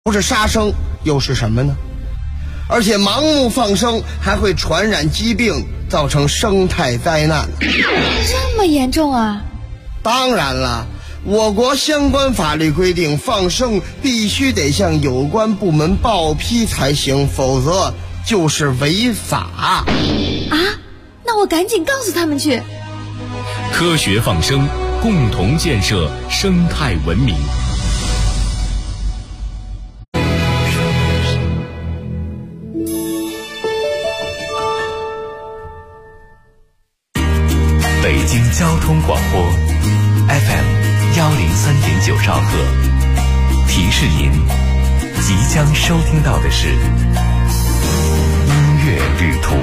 不是杀生又是什么呢？而且盲目放生还会传染疾病，造成生态灾难。 这么严重啊？ 当然了，我国相关法律规定，放生必须得向有关部门报批才行，否则就是违法。 啊？那我赶紧告诉他们去。 科学放生，共同建设生态文明。北京交通广播 FM103.9兆赫，提示您即将收听到的是音乐旅途。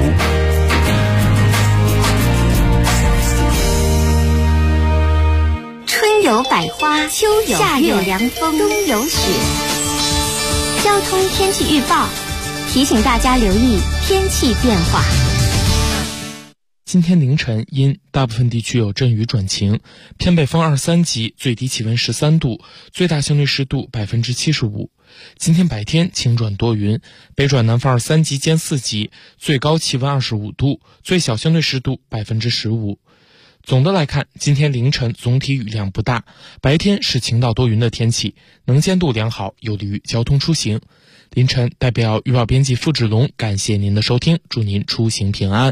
春有百花，秋有夏有凉风，冬有雪。交通天气预报提醒大家留意天气变化。 今天凌晨阴，大部分地区有阵雨转晴，偏北风2、3级，最低气温13度，最大相对湿度75%。今天白天晴转多云，北转南风2、3级兼4级，最高气温25度，最小相对湿度15%。总的来看，今天凌晨总体雨量不大，白天是晴到多云的天气，能见度良好，有利于交通出行。凌晨代表预报编辑付志龙感谢您的收听，祝您出行平安。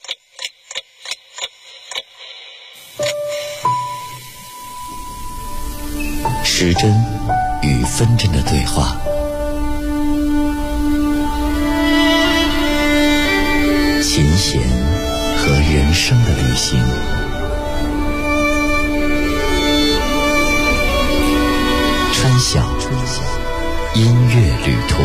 时针与分针的对话，琴弦和人生的旅行，川晓音乐旅途。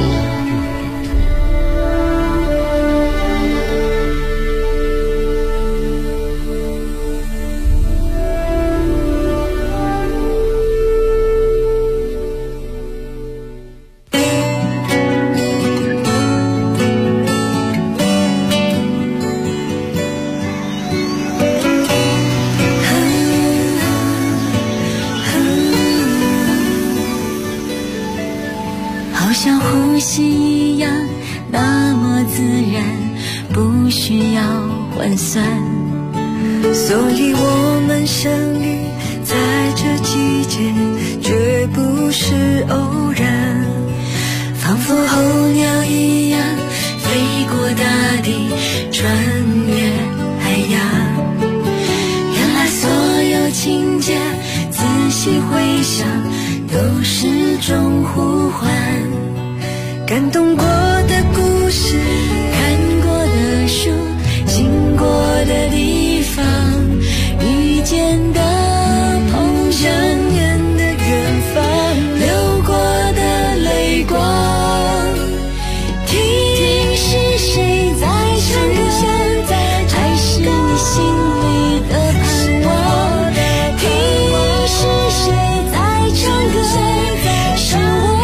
像呼吸一样那么自然，不需要换算，所以我们相遇在这季节，绝不是偶然，仿佛候鸟一样飞过大地，穿越海洋。原来所有情节仔细回想都是种呼唤，感动过的故事，看过的书，经过的地方，遇见的碰相恋的远方，流过的泪光，听听是谁在唱歌，还是你心里的盼望，听是谁在唱歌，是我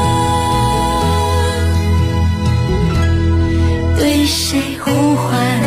对谁呼唤。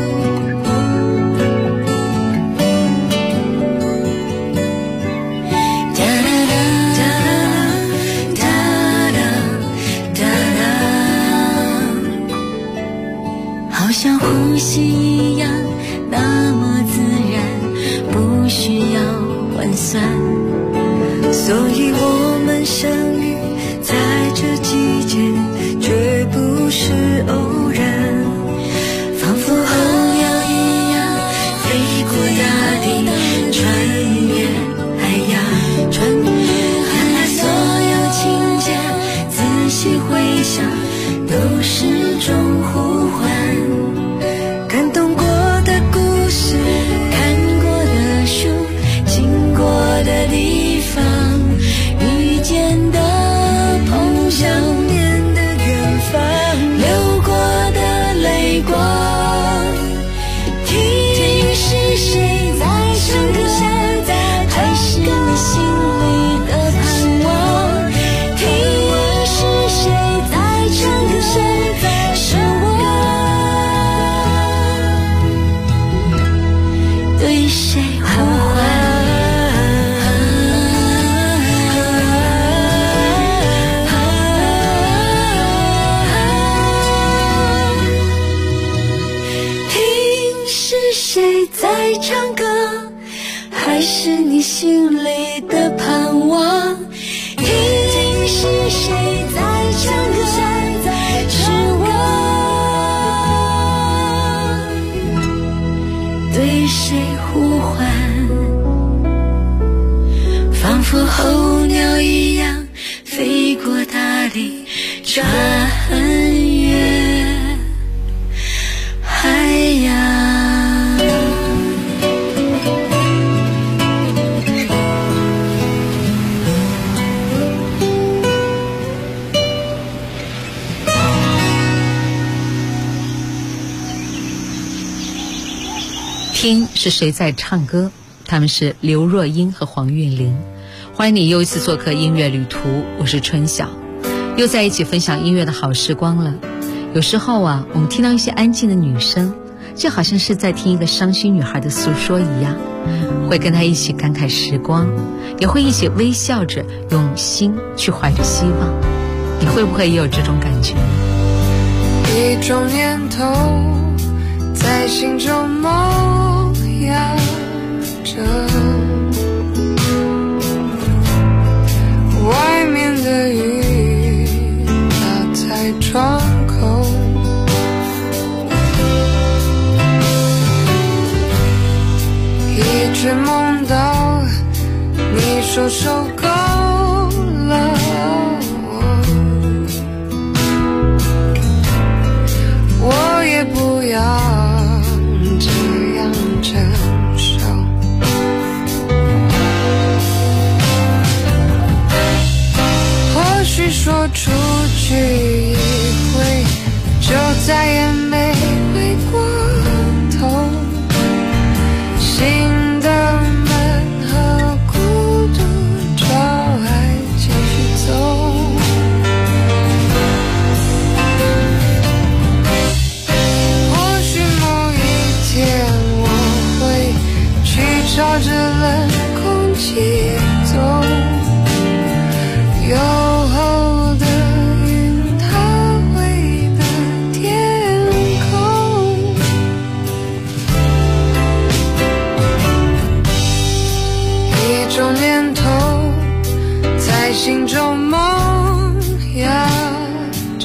好像呼吸一样那么自然，不需要换算，所以我们相遇在这季节，绝不是偶然，仿佛候鸟一样飞过大地，穿越海洋。原来所有情节仔细回想都是种呼唤，感动过的故事，看过的书，经过的地方，遇见的碰相恋的远方，流过的泪光，听听是谁在唱歌，还是你心里的盼望，听是谁在唱歌，是我里穿越海洋。 听是谁在唱歌？他们是刘若英和黄韵玲。欢迎你又一次做客音乐旅途，我是春晓，又在一起分享音乐的好时光了。有时候啊，我们听到一些安静的女声，就好像是在听一个伤心女孩的诉说一样，会跟她一起感慨时光，也会一起微笑着用心去怀着希望。你会不会也有这种感觉？ 一种念头在心中萌芽着，外面的雨打在窗口，一直梦到你说受够了，我也不要这样承受。或许说出去一回，就再也没回过头。新的门和孤独照还继续走。或许某一天我会去朝着冷空气走，有厚的云它会的天空，一种念头在心中萌芽着，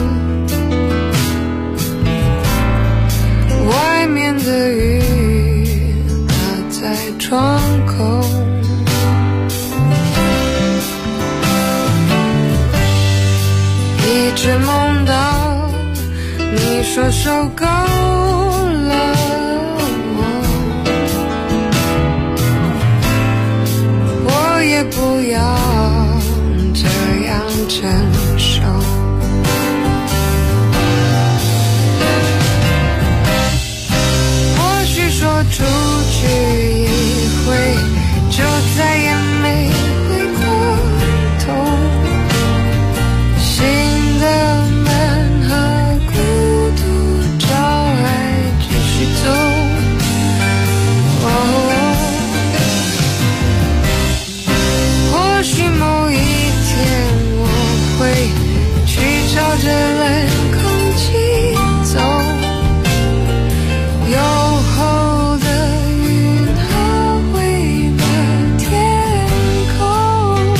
外面的雨打在窗口，一直梦到你说受够了，我也不要这样承受。或许说出去一回，就再也没回过头。新的门和孤独照还继续走。或许某一天我会去朝着冷空气走，有厚的云它会的天空，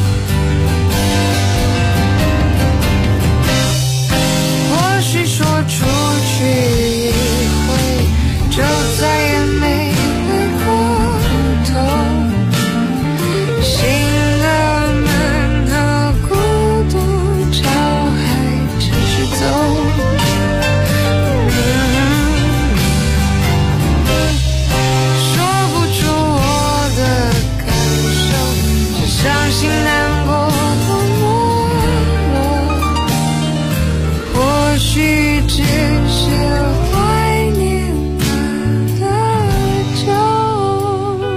或许说出去一回，就再也没回过头。新的门和孤独照还继续走。说不出我的感受，是伤心难过都没了，或许只是怀念那个旧。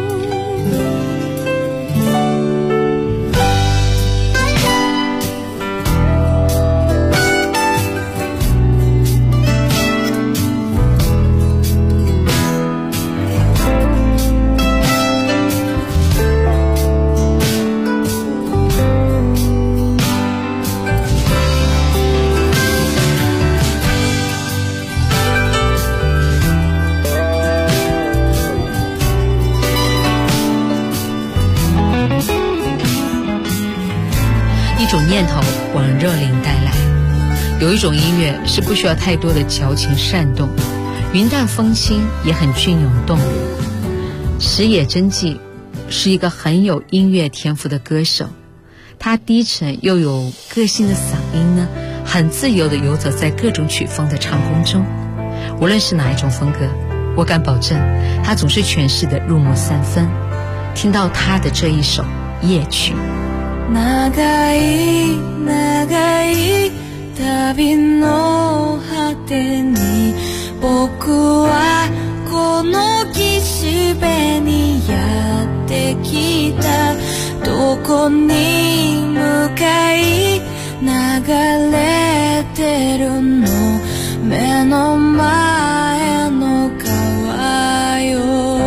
一种念头往热灵带来。有一种音乐是不需要太多的矫情煽动，云淡风轻，也很隽永动人。石野真纪是一个很有音乐天赋的歌手， 他低沉又有个性的嗓音呢，很自由地游走在各种曲风的唱功中。无论是哪一种风格，我敢保证，他总是诠释得入木三分。听到他的这一首夜曲。 長い長い旅の果てに僕はこの岸辺にやってきた。どこに向かい流れてるの？目の前の川よ。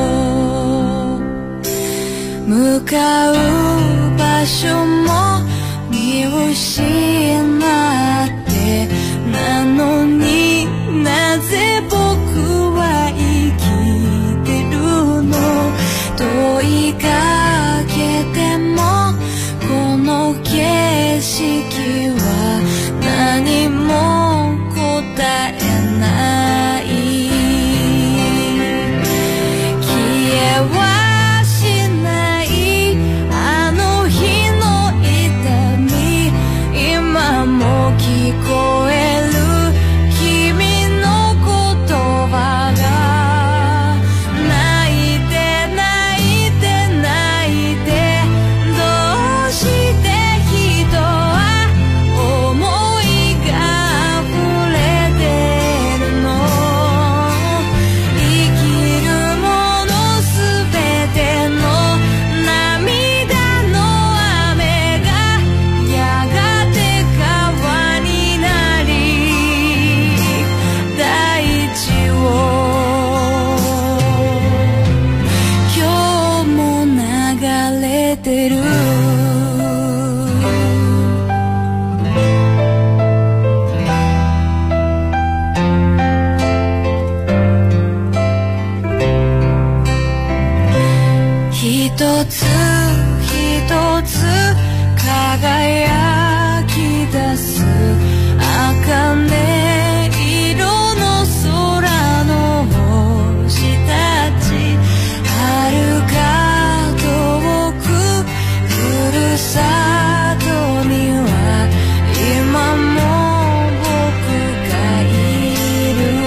向かう場所も見失ってなのになぜ僕は生きてるの？問いかけてもこの景色は何も答えない。消えはしないあの日の痛み、今も聞こえる君の言葉が。泣いて泣いて泣いてどうして人は思いが溢れてるの？生きるものすべての涙の雨がやがて川になり、大地を今日も流れてる。一つ一つ輝き出す茜色の空の星たち、遥か遠くふるさとには今も僕がいる。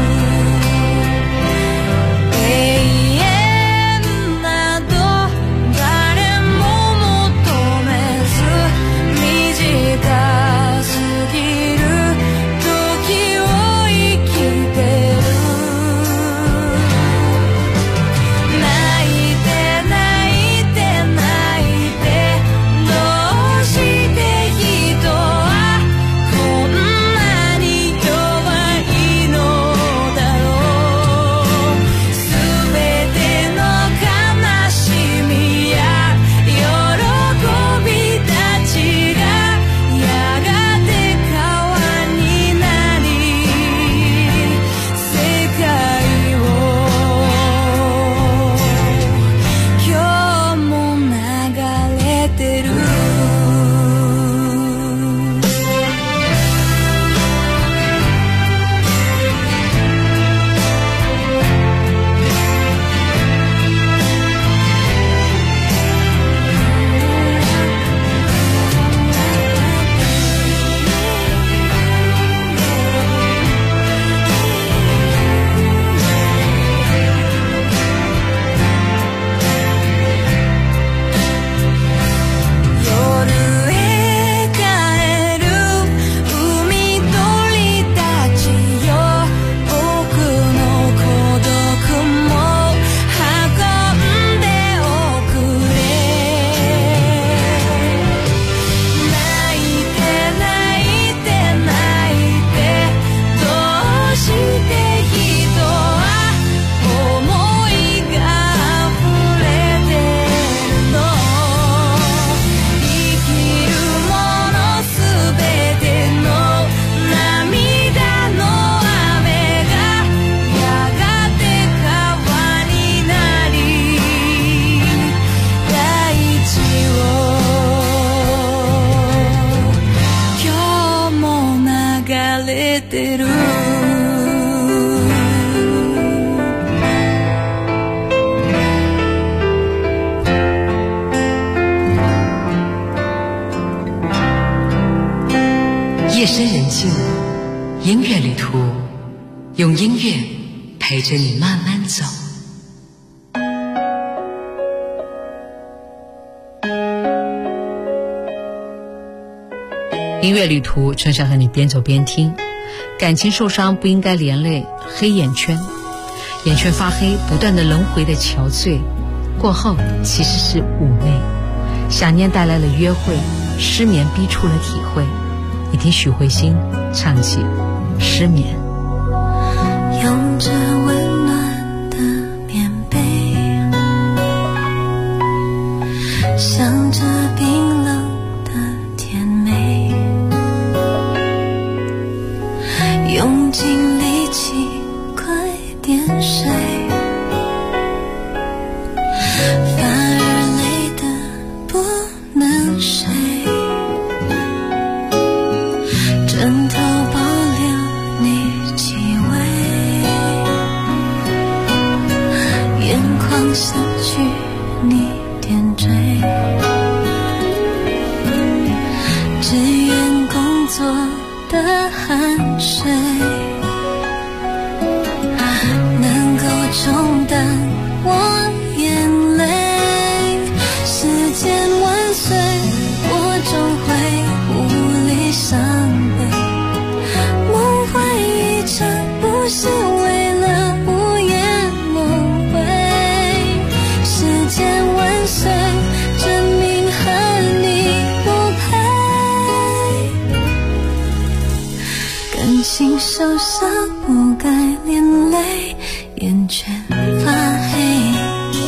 永遠など誰も求めず短すぎる時を生きてる。泣いて泣いて泣いてどうして人はこんなに弱いのだろう。すべての悲しみや喜びたちがやがて川になり、世界を今日も流れてる。夜へ帰る海鳥たちよ、僕の孤独も運んでおくれ。泣いて泣いて泣いてどうして人は思いが溢れてるの？生きるものすべての涙の雨がやがて川になり、大地を今日も流れてる。 夜深人静，音乐旅途，用音乐陪着你慢慢走。音乐旅途，春晓和你边走边听。感情受伤不应该连累黑眼圈，眼圈发黑，不断的轮回的憔悴，过后其实是妩媚。想念带来了约会，失眠逼出了体会。你听许慧欣唱起失眠。 拥着温暖的棉被，想着冰冷的甜美，用尽力气快点睡，反而累得不能睡，枕头保留你气味，眼眶散去你点缀，只愿工作的汗水能够冲淡我眼泪。时间万岁，我终会无力伤悲，梦回一场不是为了午夜梦回。时间万岁，证明和你不配。感情受伤不该连累眼圈发黑。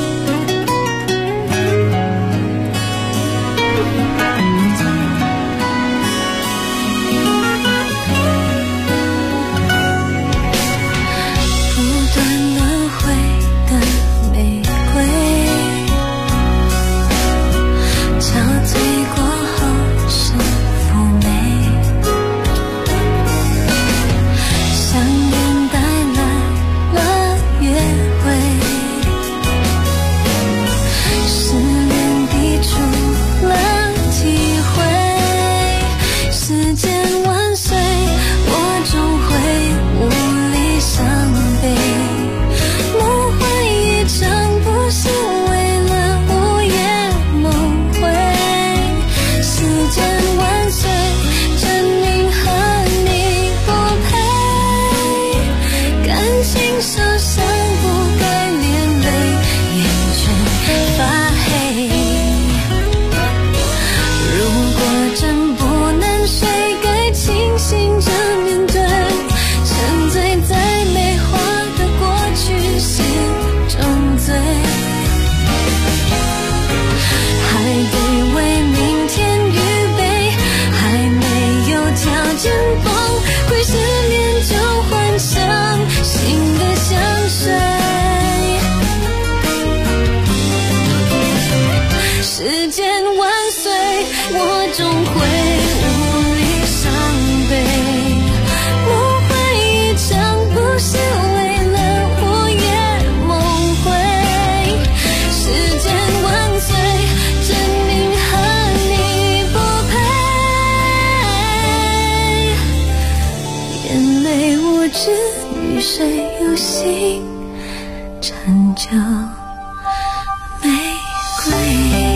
与谁有心成就玫瑰。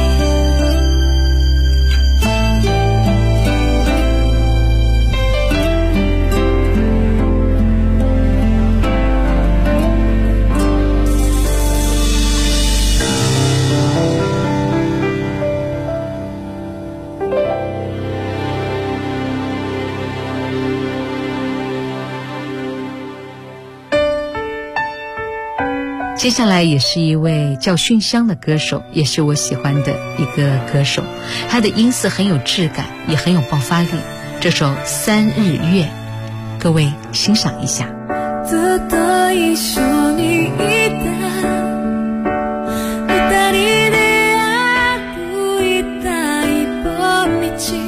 接下来也是一位叫熏香的歌手，也是我喜欢的一个歌手，他的音色很有质感，也很有爆发力。这首《三日月》，各位欣赏一下。 ずっと一緒にいた二人で歩いた一本道、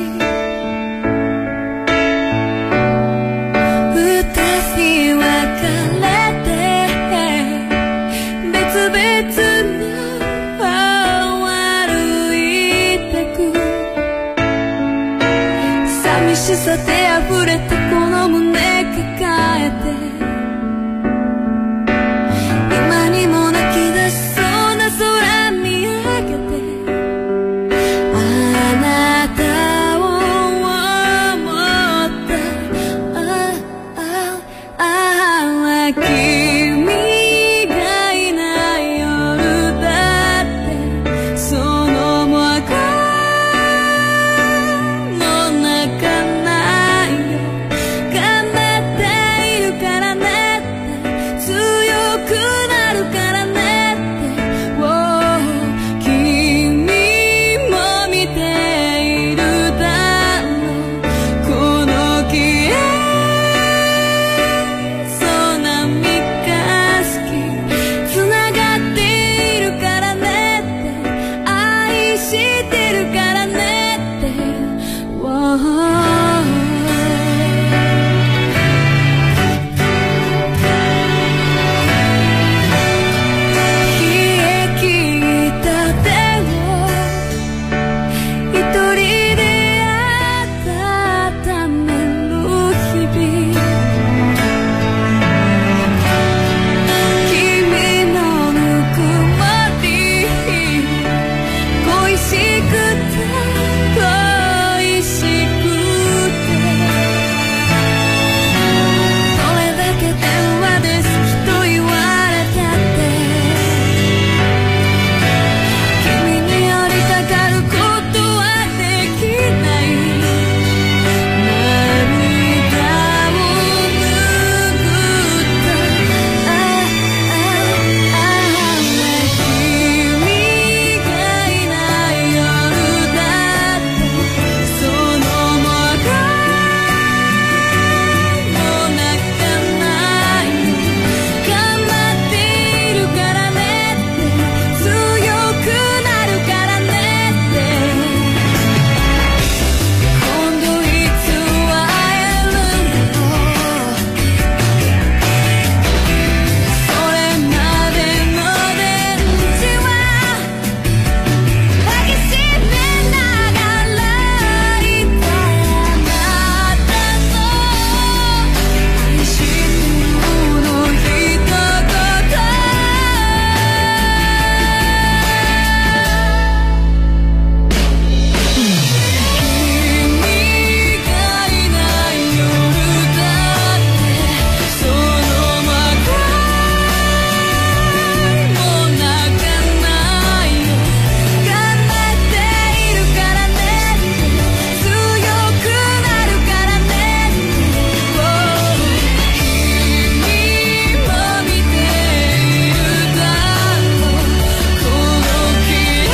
二人分かれて別々の場を歩いてく、寂寂しさで溢れたこの胸抱えて今にも泣き出しそうな空見上げてあなたを思った君がいない夜だってそのもがの中ないよ頑張っているからねって強くなるからねって君も見ているだろうこの消えそうな三日月つながっているからねって愛してるからねって冷え切った手を一人で温める日々君のぬくもり恋しくて恋しくてどれだけ電話で好きと言われたって君に寄りたがることはできない涙を拭った君がいない夜だってそのもがの中ない頑張っているからねって強くなるからねって今度いつ会えるのそれまでの電池は抱きしめながらいたあなたの愛してるの一言君がいない夜だってそのまがも泣かないよ頑張っているからね強くなるからね君も見ているだろうこの消え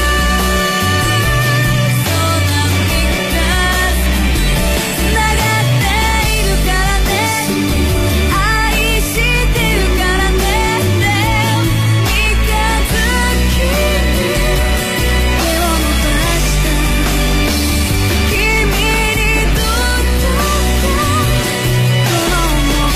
そうな三日月つながっているからね愛してるからねって三日月手を伸ばした君にとってこの想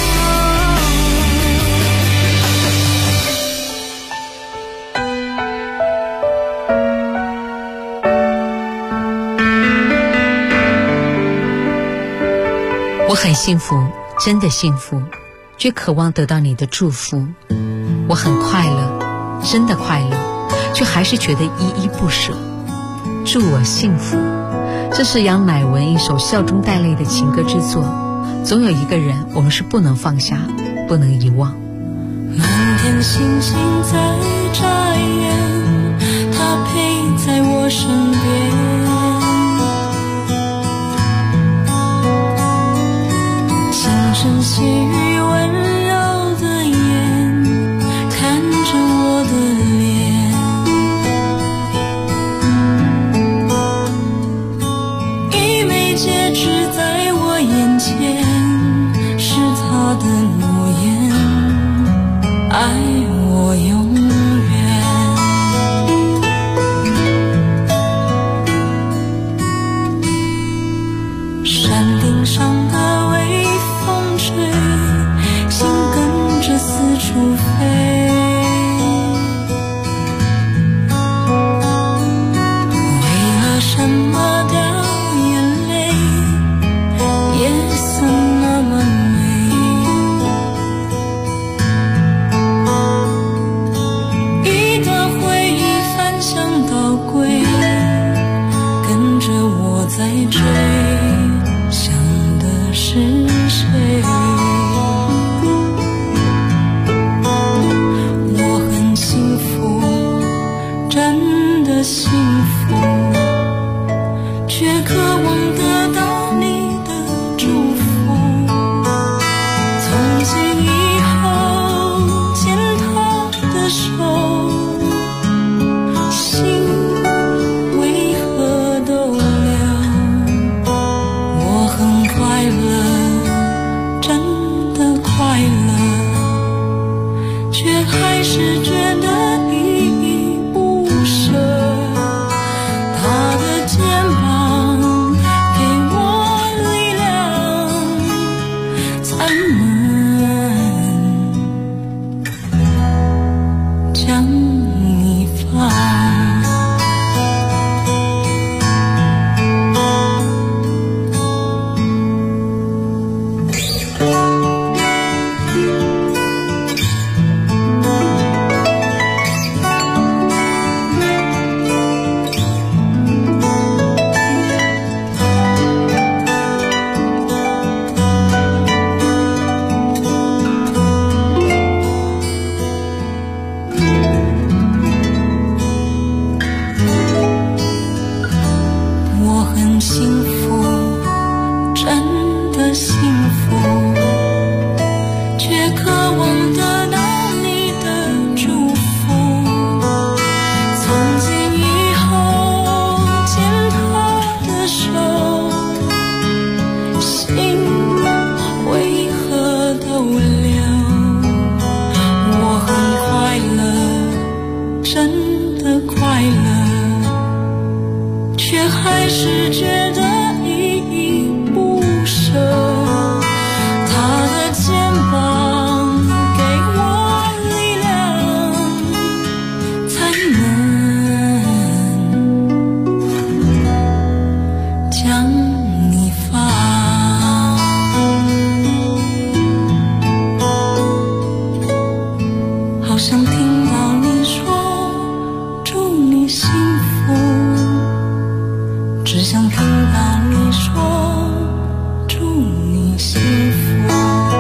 我很幸福，真的幸福，却渴望得到你的祝福。我很快乐，真的快乐，却还是觉得依依不舍。祝我幸福。这是杨乃文一首笑中带泪的情歌之作。总有一个人，我们是不能放下，不能遗忘。 满天星星在眨眼，他陪在我身边。轻声细语温柔的眼，看着我的脸。一枚戒指在我眼前，是他的诺言，爱我永远。山顶上的微风吹，心跟着四处飞。为了什么掉眼泪， 我很幸福，真的幸福，却渴望得到你的祝福。从今以后牵他的手，心为何逗留？我很快乐，真的快乐，却还是觉得依依不舍。他的肩膀给我力量，才能将你放。我很幸福，真的幸福，却渴望得到你的祝福。从今以后牵他的手，心为何逗留？我很快乐，真的快乐，却还是觉得依依不舍。他的肩膀给我力量，才能将你放。好想听到你说祝你幸福，只想听到你说祝你幸福。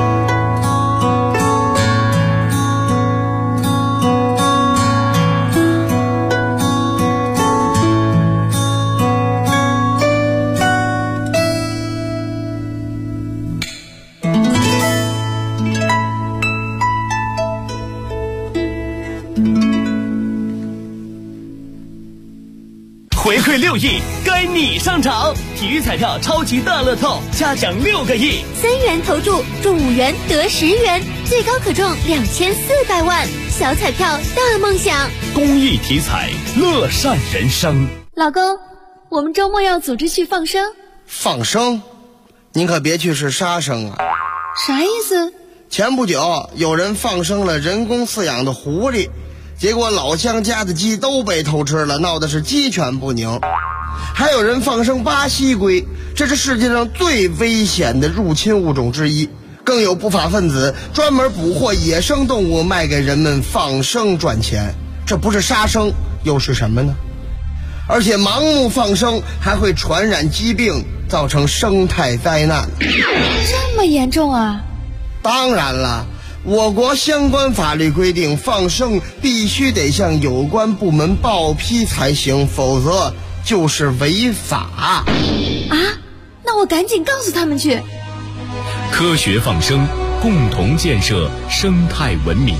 回馈6亿，该你上场！体育彩票超级大乐透，嘉奖6个亿 ，3元投注中5元得10元，最高可中2400万，小彩票大梦想。 公益体彩，乐善人生。 老公，我们周末要组织去放生。 放生？您可别去是杀生啊！ 啥意思？ 前不久有人放生了人工饲养的狐狸，结果老乡家的鸡都被偷吃了，闹的是鸡犬不宁。还有人放生巴西龟，这是世界上最危险的入侵物种之一。更有不法分子专门捕获野生动物卖给人们放生赚钱，这不是杀生又是什么呢？而且盲目放生还会传染疾病，造成生态灾难。 这么严重啊？ 当然了，我国相关法律规定，放生必须得向有关部门报批才行，否则就是违法。 啊？那我赶紧告诉他们去。 科学放生，共同建设生态文明。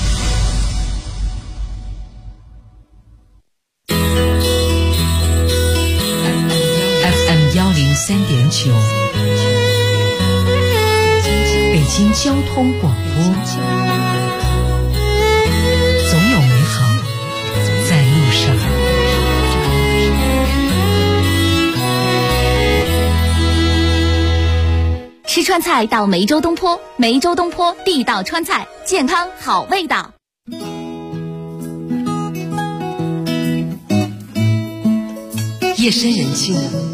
FM 103.9，北京交通广播。总有美好在路上。 吃川菜到梅州东坡，梅州东坡地道川菜，健康好味道。 夜深人静，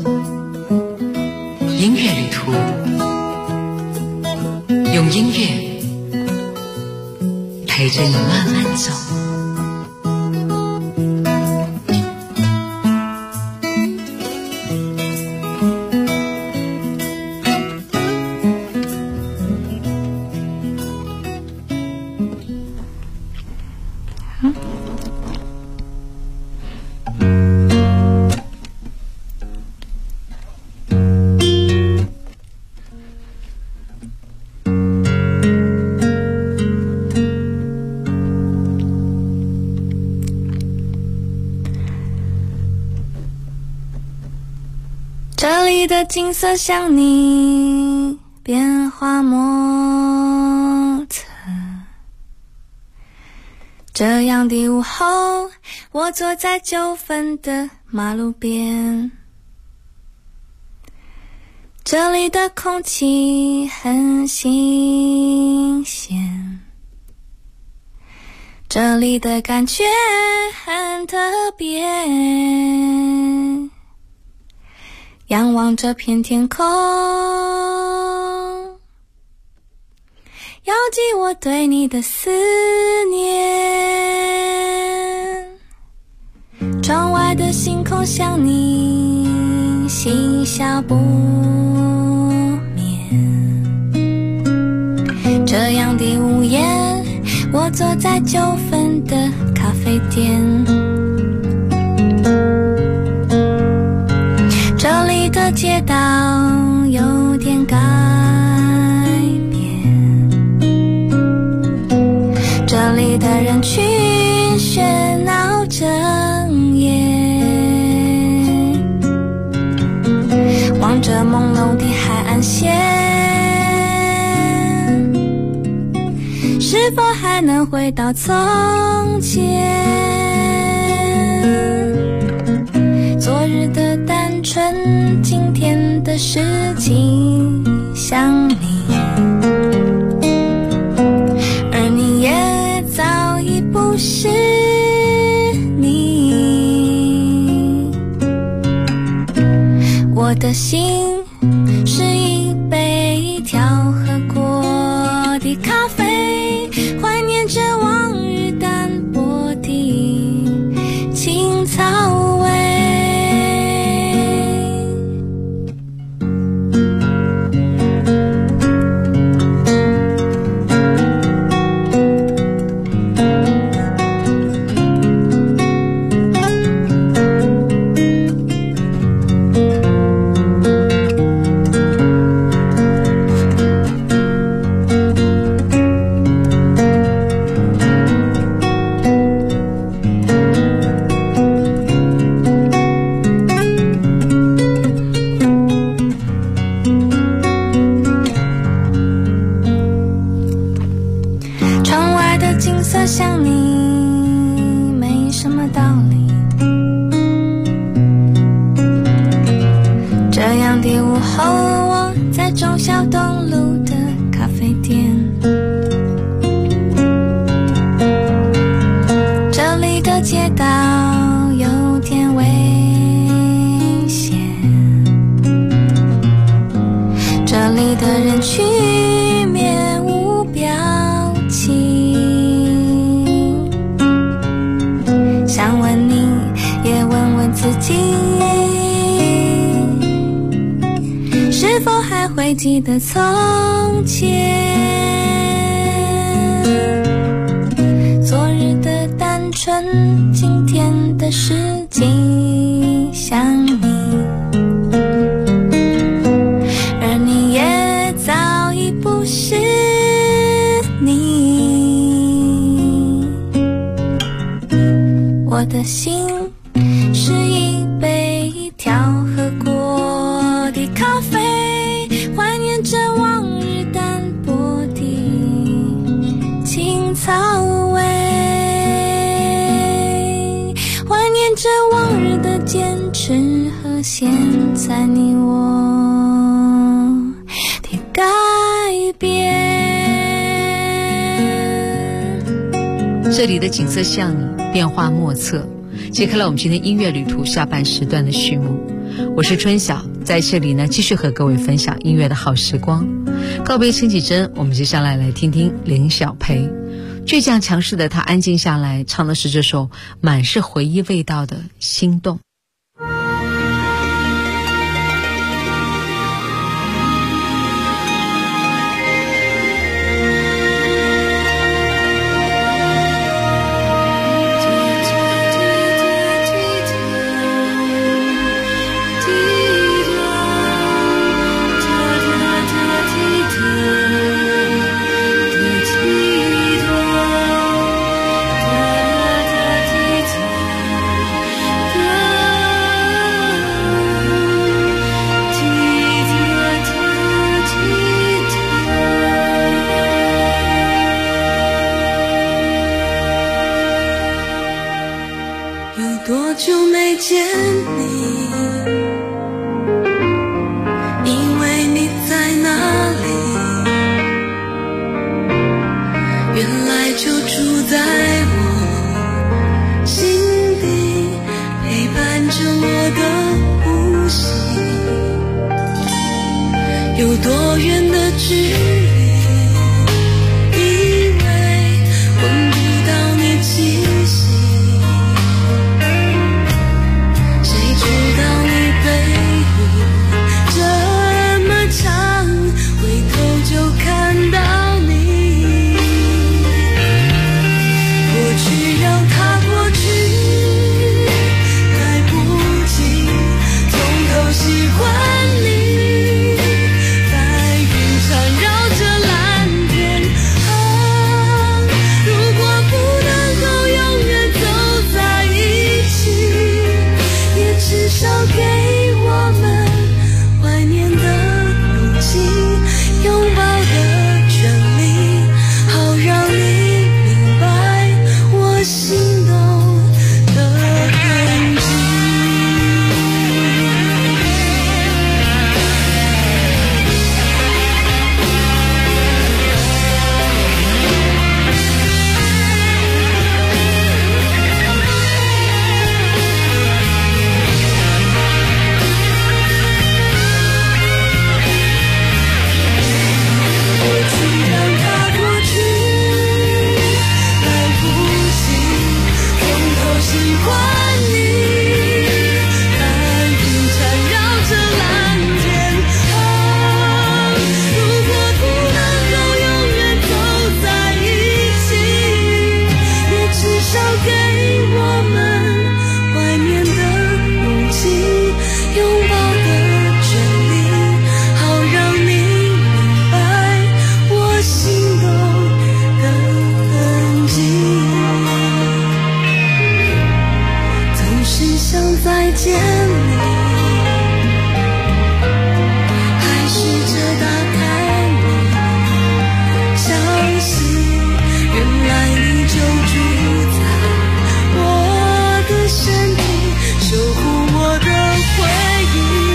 音乐旅途，用音乐陪着你慢慢走。 的景色像你变化莫测，这样的午后，我坐在9分的马路边，这里的空气很新鲜，这里的感觉很特别，仰望这片天空，遥寄我对你的思念。窗外的星空像你嬉笑不眠，这样的午夜，我坐在9分的咖啡店，这里的街道有点改变，这里的人群喧闹整夜，望着朦胧的海岸线，是否还能回到从前？昨日的单纯，今天的事情像你，而你也早已不是你。我的心是一杯调和过的咖啡，怀念着往日淡薄的青草味。像你没什么道理，这样的午后，我在忠孝东路的咖啡店，这里的街道有点危险，这里的人群面无表情，想问你，也问问自己，是否还会记得从前？昨日的单纯，今天的事情像你，而你也早已不是你。我的心是一杯调和过的咖啡，怀念着往日淡薄的青草味，怀念着往日的坚持和现在你我的改变。 这里的景色像你，变化莫测，揭开了我们今天音乐旅途下半时段的序幕。我是春晓，在这里呢继续和各位分享音乐的好时光。告别陈绮贞，我们接下来来听听林小培。倔强强势的她安静下来，唱的是这首满是回忆味道的《心动》。 的多远的距离，以为闻不到你气息，谁知道你背影这么长，回头就看到你。过去让它过去，来不及从头喜欢你。少给我们怀念的勇气，拥抱的权利，好让你明白我心动的痕迹。再见你，还试着打开你，相信原来你就住在我的身体，守护我的回忆。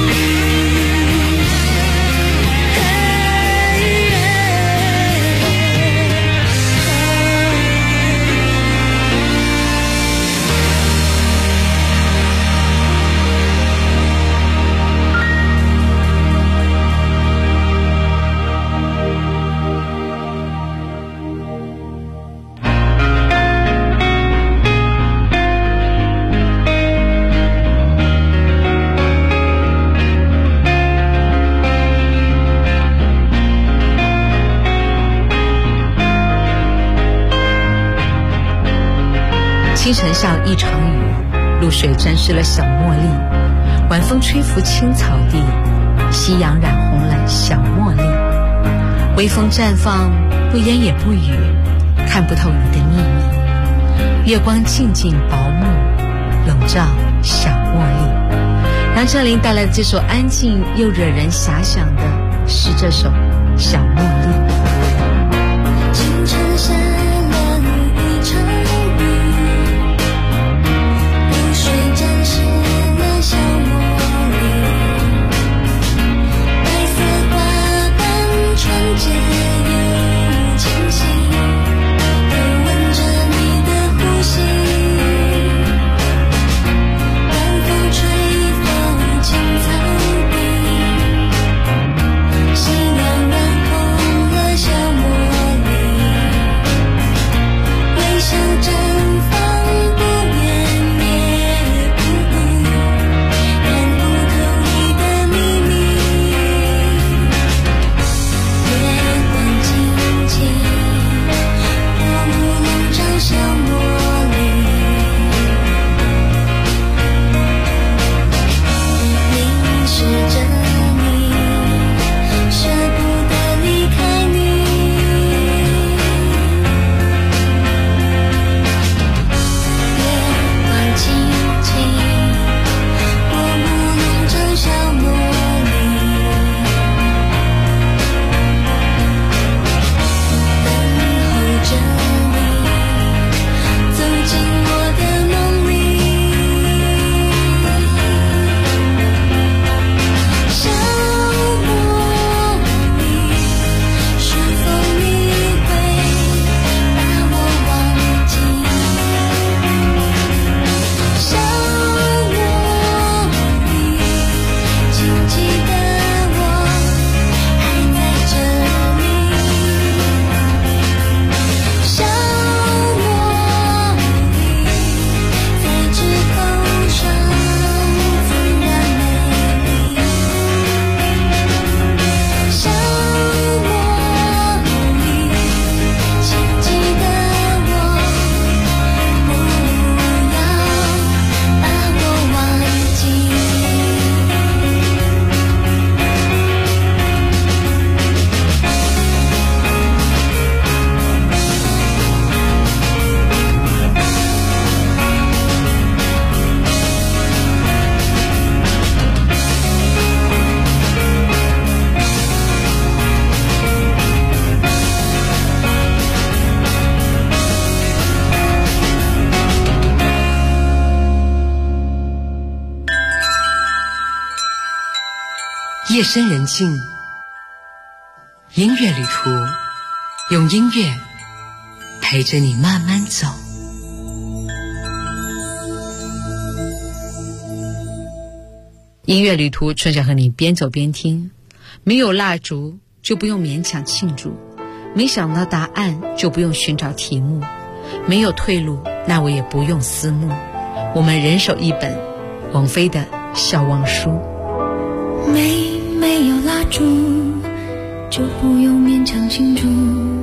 清晨下一场雨，露水沾湿了小茉莉，晚风吹拂青草地，夕阳染红了小茉莉。微风绽放，不言也不语，看不透你的秘密。月光静静薄暮，笼罩小茉莉。杨丞琳带来的这首安静又惹人遐想的是这首小茉莉。 清晨下了一场雨，露水沾湿了小茉莉，白色花瓣穿结又清晰，都闻着你的呼吸，晚风吹拂青草地，夕阳染红了小茉莉。 夜深人静，音乐旅途，用音乐陪着你慢慢走。音乐旅途，春晓和你边走边听。没有蜡烛，就不用勉强庆祝；没想到答案，就不用寻找题目；没有退路，那我也不用思慕。我们人手一本王菲的《笑忘书》。 没有蜡烛，就不用勉强庆祝；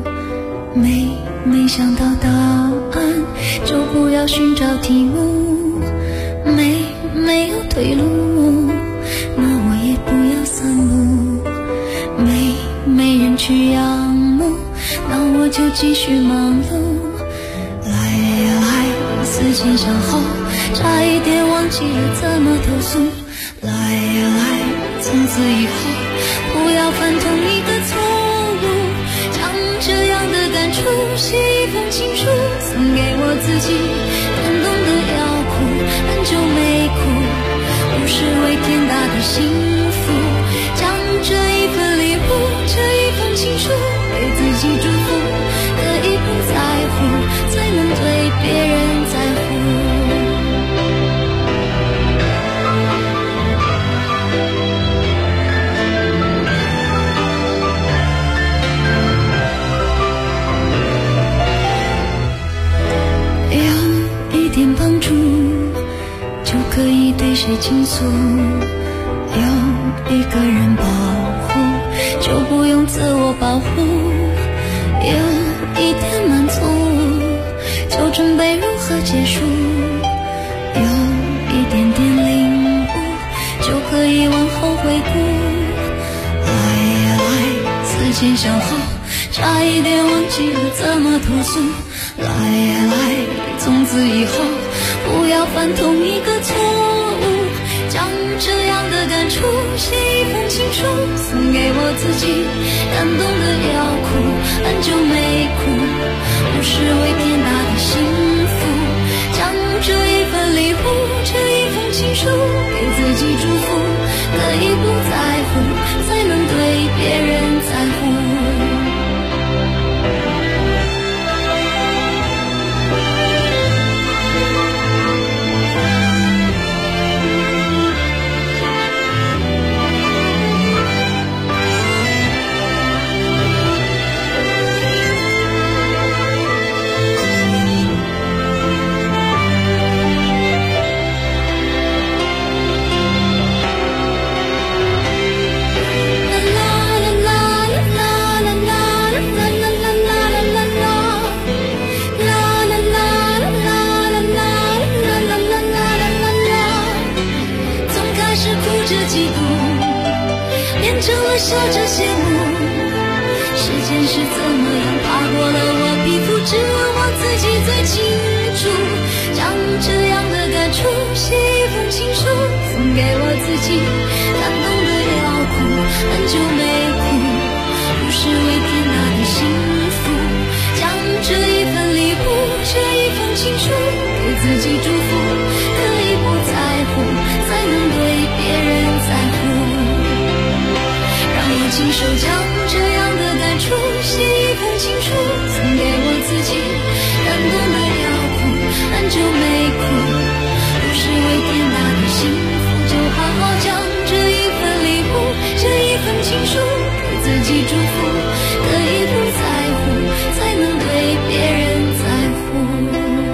没想到答案，就不要寻找题目；没有退路，那我也不要散步；没人去仰慕，那我就继续忙碌。来呀来，思前想后，差一点忘记了怎么投诉。来呀来，从此以后不要犯同一个错误，将这样的感触写一封情书，送给我自己，感动的要哭，很久没哭，不是为天大的幸福，将这一份礼物，这一封情书给自己祝福，可以不在乎，才能对别人在乎。帮助就可以对谁倾诉，有一个人保护就不用自我保护，有一点满足就准备如何结束，有一点点领悟就可以往后回顾。来呀来，思前想后，差一点忘记了怎么投诉。来呀来，从此以后不要犯同一个错误，将这样的感触写一封情书，送给我自己，感动的要哭，很久没哭，不是为天大的幸福，将这一份礼物，这一封情书给自己祝福，可以不在乎，才能对别人在乎。成了笑着谢幕，时间是怎么样爬过了我皮肤，只有我自己最清楚，将这样的感触写一封情书，送给我自己，感动的要哭，很久没哭，不是为天大的幸福，将这一份礼物，这一封情书给自己祝福，可以不在乎，才能对别人在乎。亲手将这样的感触写一封情书，送给我自己，感动的要哭，很久没哭，不是为天大的幸福，就好好将这一份礼物，这一份情书给自己祝福，可以不在乎，才能对别人在乎。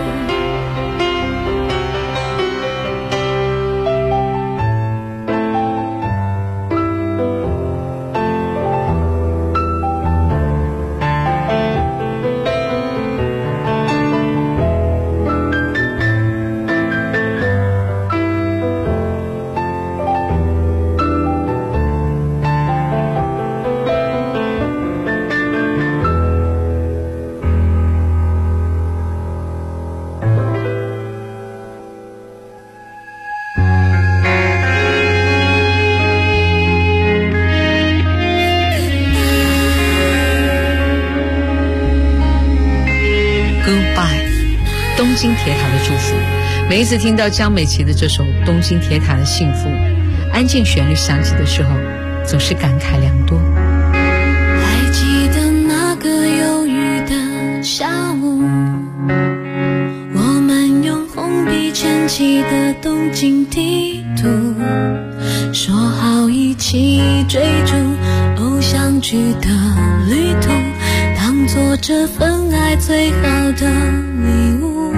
东京铁塔的祝福，每一次听到江美琪的这首《东京铁塔的幸福》，安静旋律响起的时候， 总是感慨良多。 还记得那个忧郁的下午，我们用红笔圈起的东京地图，说好一起追逐偶像剧的旅途，当作这份爱最好的礼物。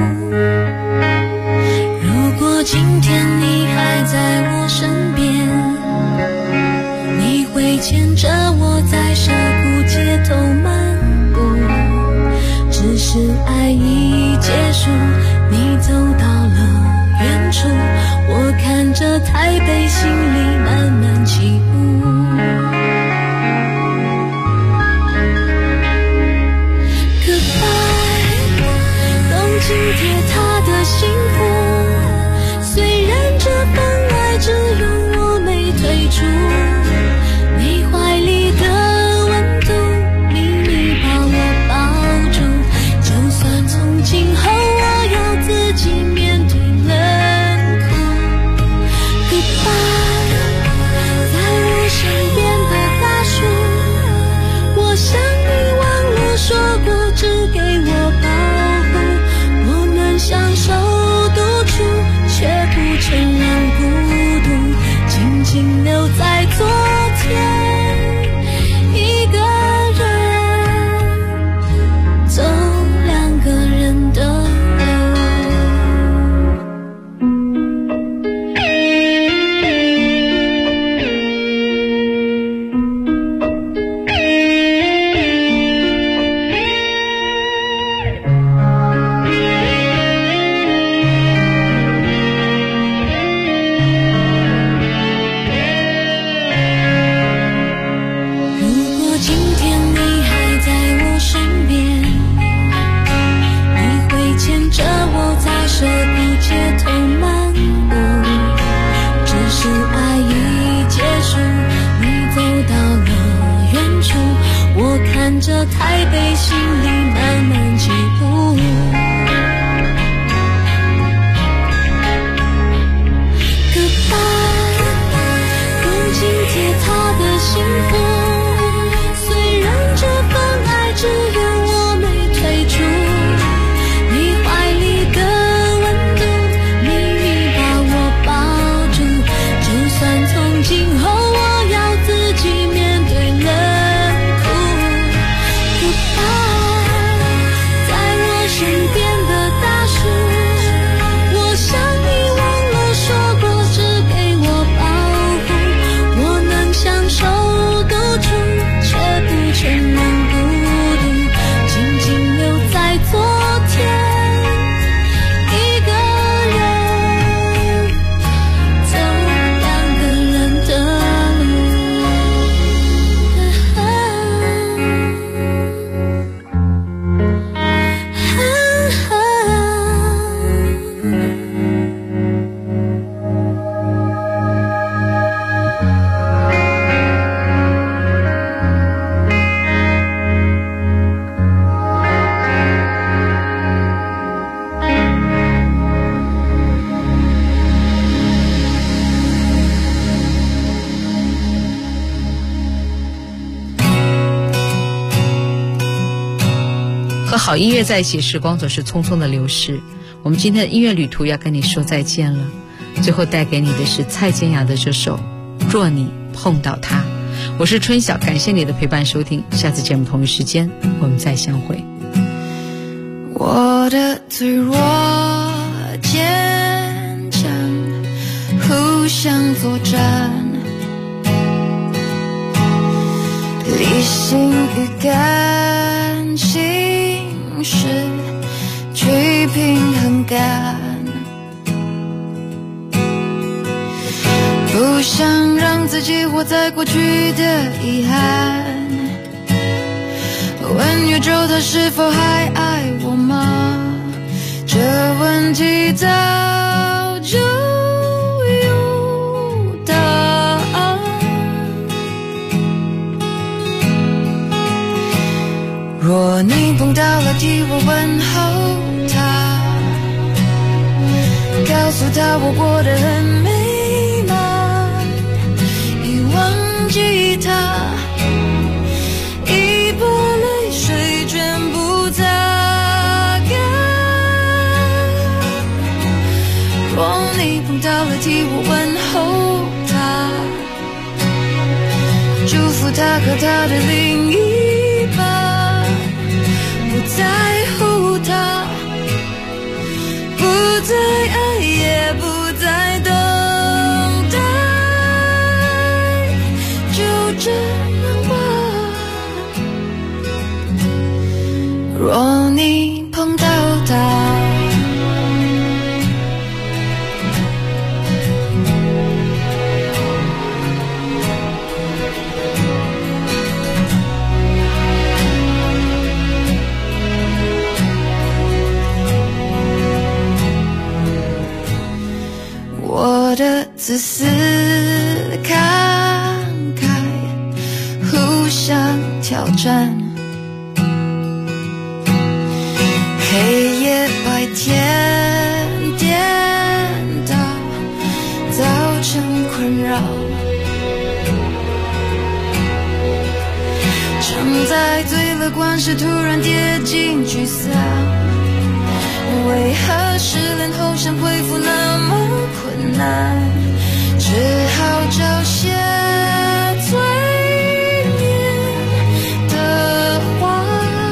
如果今天你还在我身边，你会牵着我在涩谷街头漫步，只是爱已结束，你走到了远处，我看着台北心里慢慢起舞。Goodbye， 东京铁塔的幸福，虽然这份爱只有我没退出，你怀里的温度秘密把我抱住，就算从今后我要自己面对冷酷。Goodbye， 在我身边的大树，我想你忘了说过只给我保护，我们享受独处，却不承认孤独，静静留在昨天，一个人走两个人的路。如果今天你还在我身边，你会牵着我在涩谷街头漫步，只是爱已结束，你走到了远处，我看着台北心里慢慢起舞。Goodbye， 东京铁塔的幸福，虽然这份爱只有我没退出，你怀里的温度秘密把我抱住，就算从今后我要自己面对冷酷。Goodbye， 在我身边的大树，我想你忘了说过只给我保护，我能享受独处，却不承认孤独，静静留在昨天，一个人走两个人的路。 和好音乐在一起，时光总是匆匆的流逝。我们今天的音乐旅途要跟你说再见了，最后带给你的是蔡健雅的这首《若你碰到他》。我是春晓，感谢你的陪伴收听，下次节目同一时间我们再相会。 我的脆弱坚强，互相作战，理性与感性是去平衡感，不想让自己活在过去的遗憾。问宇宙它是否还爱我吗？这问题早就有答案。若你碰到了替我问候他，告诉他我过得很美满，已忘记他，一把泪水全部擦干。若你碰到了，替我问候他，祝福他和他的另一半，不在乎他，不再爱，也不再等待，就这样吧。若你碰到他，我的自私慷慨，互相挑战，黑夜白天颠倒，造成困扰。常在最乐观时突然跌进沮丧，为何失恋后想恢复那么困难？只好找些催眠的话。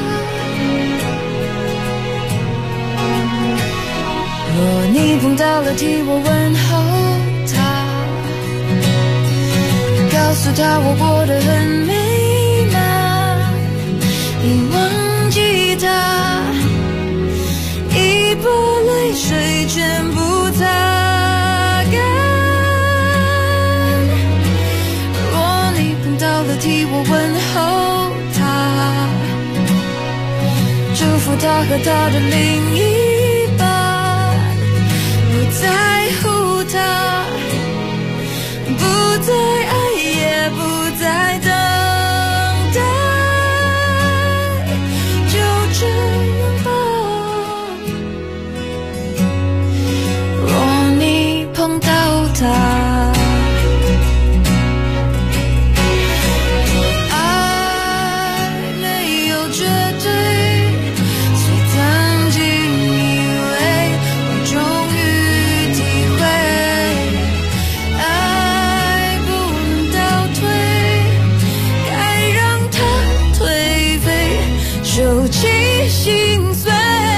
若你碰到了，替我问候他，告诉他我过得很美满，已忘记他，一把泪水全部擦干。若你碰到了，替我问候他，祝福他和他的另一半，不在乎他，不再爱，也不再等待，就这样吧。若你碰到他，爱没有绝对，虽曾经以为我终于体会，爱不能倒退，该让它颓废，收起心碎。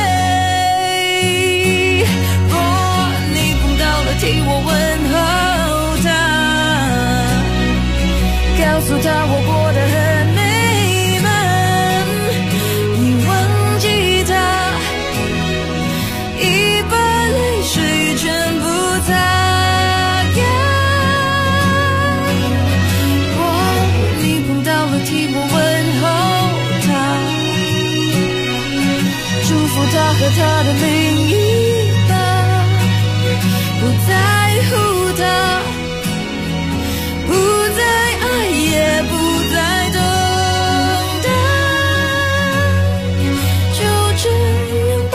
替我问候他，告诉他我过得很美满，已忘记他，一把泪水全部擦干。若你碰到了，替我问候他，祝福他和他的另一半，不在乎他，不再爱，也不再等待，就这样吧。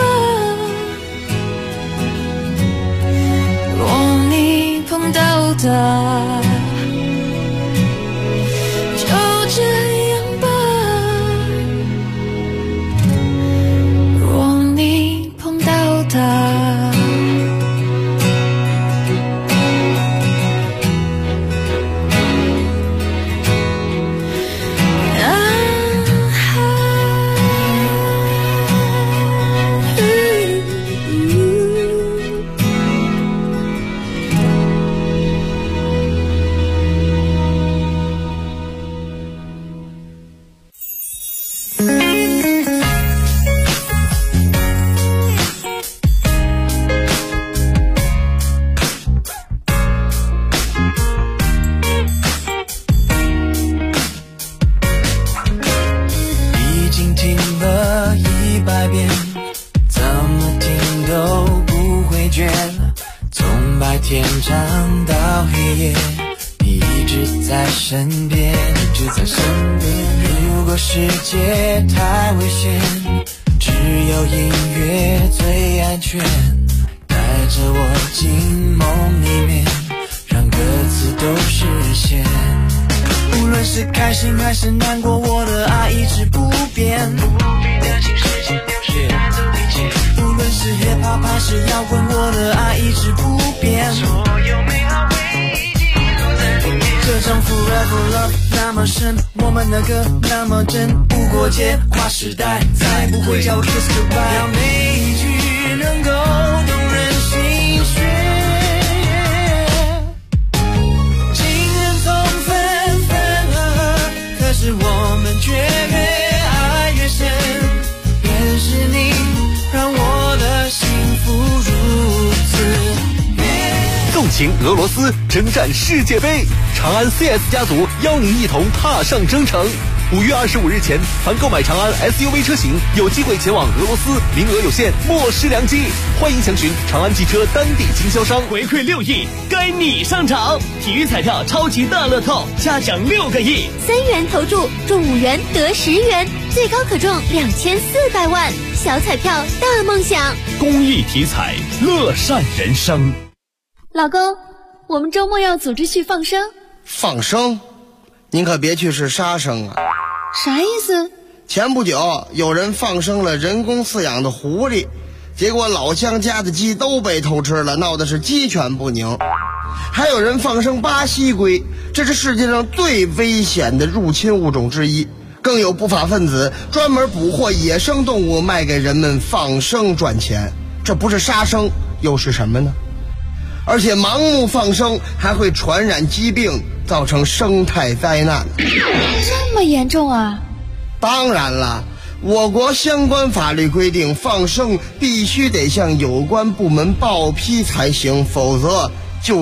若你碰到他，就这样吧。若你碰到他， 天长到黑夜，你一直在身边，一直在身边。如果世界太危险，只有音乐最安全，带着我进梦里面，让歌词都实现。无论论是开心还是难过，我的爱一直不变。无论是 hip hop 还是摇滚，我的爱一直不变。所有美好回忆记录在里面。这种 forever love 那么深，我们的歌那么真，无国界跨时代，再不会叫 kiss goodbye。要每一句能够动人心弦。情人总分分合合，可是我们却越爱越深。便是你让我的幸福如此远。 纵情俄罗斯，征战世界杯，长安 CS 家族邀您一同踏上征程。5月25日前，凡购买长安 SUV 车型，有机会前往俄罗斯，名额有限，莫失良机。欢迎详询长安汽车当地经销商。回馈6亿，该你上场！体育彩票超级大乐透，嘉奖6个亿 ，3元投注中5元得10元，最高可中2400万。小彩票大梦想， 公益体彩，乐善人生。 老公，我们周末要组织去放生。 放生？您可别去是杀生啊！ 啥意思？ 前不久有人放生了人工饲养的狐狸，结果老乡家的鸡都被偷吃了，闹得是鸡犬不宁。还有人放生巴西龟，这是世界上最危险的入侵物种之一。更有不法分子专门捕获野生动物卖给人们放生赚钱，这不是杀生又是什么呢？而且盲目放生还会传染疾病，造成生态灾难。 这么严重啊？ 当然了，我国相关法律规定，放生必须得向有关部门报批才行，否则